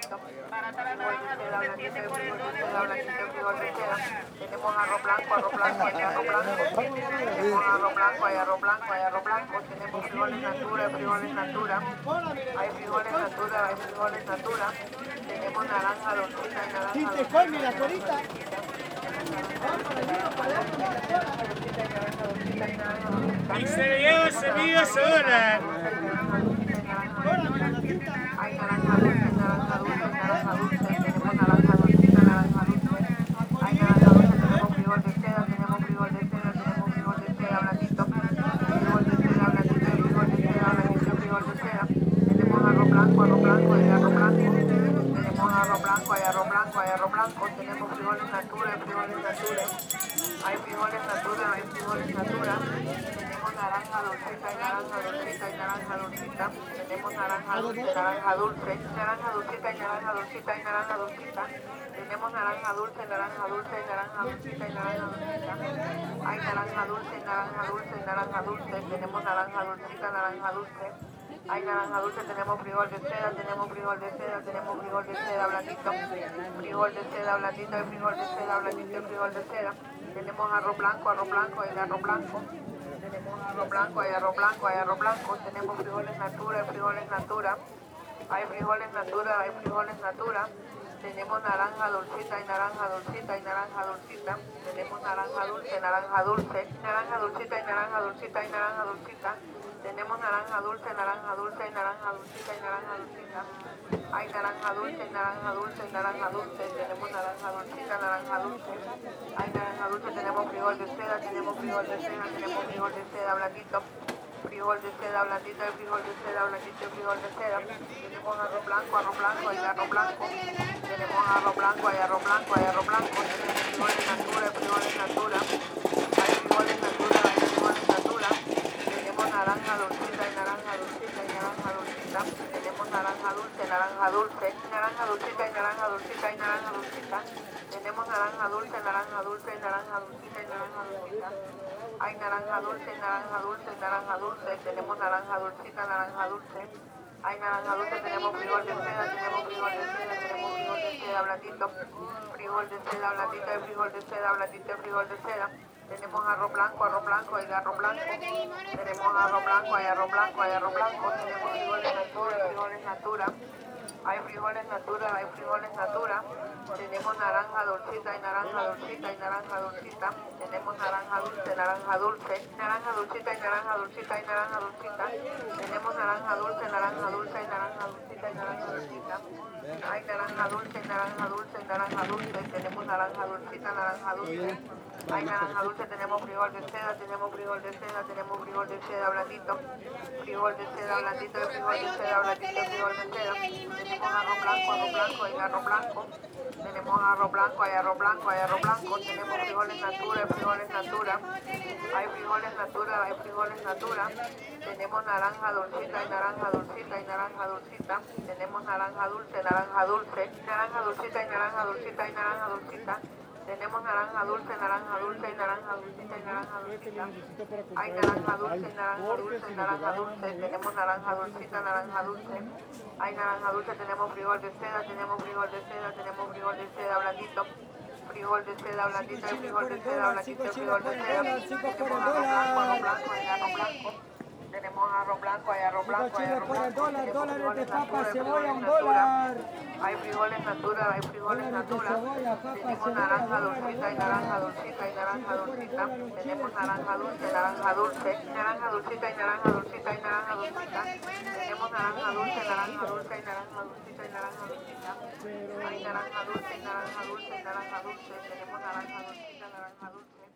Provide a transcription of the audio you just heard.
blandito, frijol de seda blandito, frijol de seda blandito, frijol de seda. Tenemos arroz blanco, arroz blanco, hay arroz blanco. Tenemos arroz blanco, hay arroz blanco, hay arroz blanco. Tenemos frijoles natura, frijoles natura. Hay frijoles natura, hay frijoles natura. Tenemos naranja dulcita y naranja dulcita. Si te come la corita. Y se vio sola. Hay naranja dulce, naranja dulce, naranja dulce. Tenemos naranja dulcita, naranja dulce. Hay naranja dulce, tenemos frijol de seda, tenemos frijol de seda, tenemos frijol de seda blandito. Frijol de seda blandito, frijol de seda blandito, frijol de seda. Tenemos arroz blanco, y arroz blanco. Tenemos arroz blanco, hay arroz blanco, hay arroz blanco. Tenemos frijoles natura, frijoles natura. Hay frijoles natura, hay frijoles natura. Tenemos naranja dulcita y naranja dulcita y naranja dulcita. Tenemos naranja dulce, naranja dulce, naranja dulcita y naranja dulcita y naranja dulcita. Tenemos naranja dulce, naranja dulce y naranja dulcita y naranja dulcita. Hay naranja dulce, naranja dulce, naranja dulce. Tenemos naranja dulcita, naranja dulce. Hay naranja dulce, tenemos frijol de seda, tenemos frijol de seda, tenemos frijol de seda blandito. Frijol de seda blandito, y frijol de seda blandito, y frijol de seda. Tenemos arroz blanco, y arroz blanco. Tenemos arroz blanco, hay arroz blanco, hay arroz blanco. Tenemos frijoles natura, frijoles natura. Hay frijoles natura, hay frijoles natura. Tenemos naranja dulcita y naranja dulcita y naranja dulcita. Tenemos naranja dulce, naranja dulce. Naranja dulcita y naranja dulcita y naranja dulcita. Tenemos naranja dulce, naranja dulce y naranja dulcita y naranja dulcita. Hay naranja dulce, naranja dulce y naranja dulce. Tenemos naranja dulcita, naranja dulce. Hay naranja dulce, tenemos frijol de seda, tenemos frijol de seda, tenemos frijol de seda blandito. Frijol de seda blandito, y frijol de seda blandito, y frijol de seda. Tenemos arroz blanco, y arroz blanco. Tenemos arroz blanco, y arroz blanco, y arroz blanco. Tenemos frijoles natura, y frijoles natura. Hay frijoles natura, hay frijoles natura. Tenemos naranja dulcita y naranja dulcita y naranja dulcita. Tenemos naranja dulce, naranja dulce. Naranja dulcita y naranja dulcita y naranja dulcita. Tenemos naranja dulce, naranja dulce y naranja dulcita y naranja dulcita. Hay naranja dulce, naranja dulce, naranja dulce. Tenemos naranja dulcita, naranja dulce. Hay naranja dulce, tenemos frijol de seda, tenemos frijol de seda, tenemos frijol de seda blandito. Frijol de seda blandito, y frijol de seda blandito, y frijol de seda. Tenemos arroz blanco, y arroz blanco. Tenemos arroz blanco, hay arroz blanco, hay arroz blanco. Tenemos frijoles natura, frijoles natura. Hay frijoles natura, hay frijoles natura. Tenemos naranja dulcita y naranja dulcita y naranja dulcita. Tenemos naranja dulce, naranja dulce. Naranja dulcita y naranja dulcita y naranja dulcita. Tenemos naranja dulce, naranja dulce y naranja dulcita y naranja dulcita. Hay naranja dulce, naranja dulce, naranja dulce. Tenemos naranja dulcita, naranja dulce. Hay naranja dulce, tenemos frijol de seda, tenemos frijol de seda, tenemos frijol de seda blandito. Frijol de seda blandito, frijol de seda blandito, frijol de seda. Tenemos arroz blanco, y arroz blanco. Tenemos arroz blanco, hay arroz blanco, hay arroz blanco. Tenemos frijoles natura, y frijoles natura. Hay frijoles natura, hay frijoles natura. Tenemos naranja dulcita y naranja dulcita y naranja dulcita. Tenemos naranja dulce, naranja dulce. Naranja dulcita y naranja dulcita y naranja dulcita. Tenemos naranja dulce, naranja dulce y naranja dulcita y naranja dulcita. Hay naranja dulce, naranja dulce, naranja dulce. Tenemos naranja dulcita, naranja dulce. Hay naranja dulce, tenemos frijol de seda, tenemos frijol de seda, tenemos frijol de seda blandito. Frijol de seda blandito, y frijol de seda blandito, y frijol de seda. Tenemos arroz blanco, y arroz blanco. Tenemos arroz blanco, hay arroz blanco, hay arroz blanco. Dólares de papa, cebolla, $1. Hay frijoles natura, hay frijoles natura. Tenemos naranja dulcita y naranja dulcita y naranja dulcita. Tenemos naranja dulce, naranja dulce. Naranja dulcita y naranja dulcita y naranja dulcita. Tenemos naranja dulce, naranja dulce y naranja dulcita y naranja dulcita. Hay naranja dulce, naranja dulce, naranja dulce. Tenemos naranja dulcita, naranja dulce.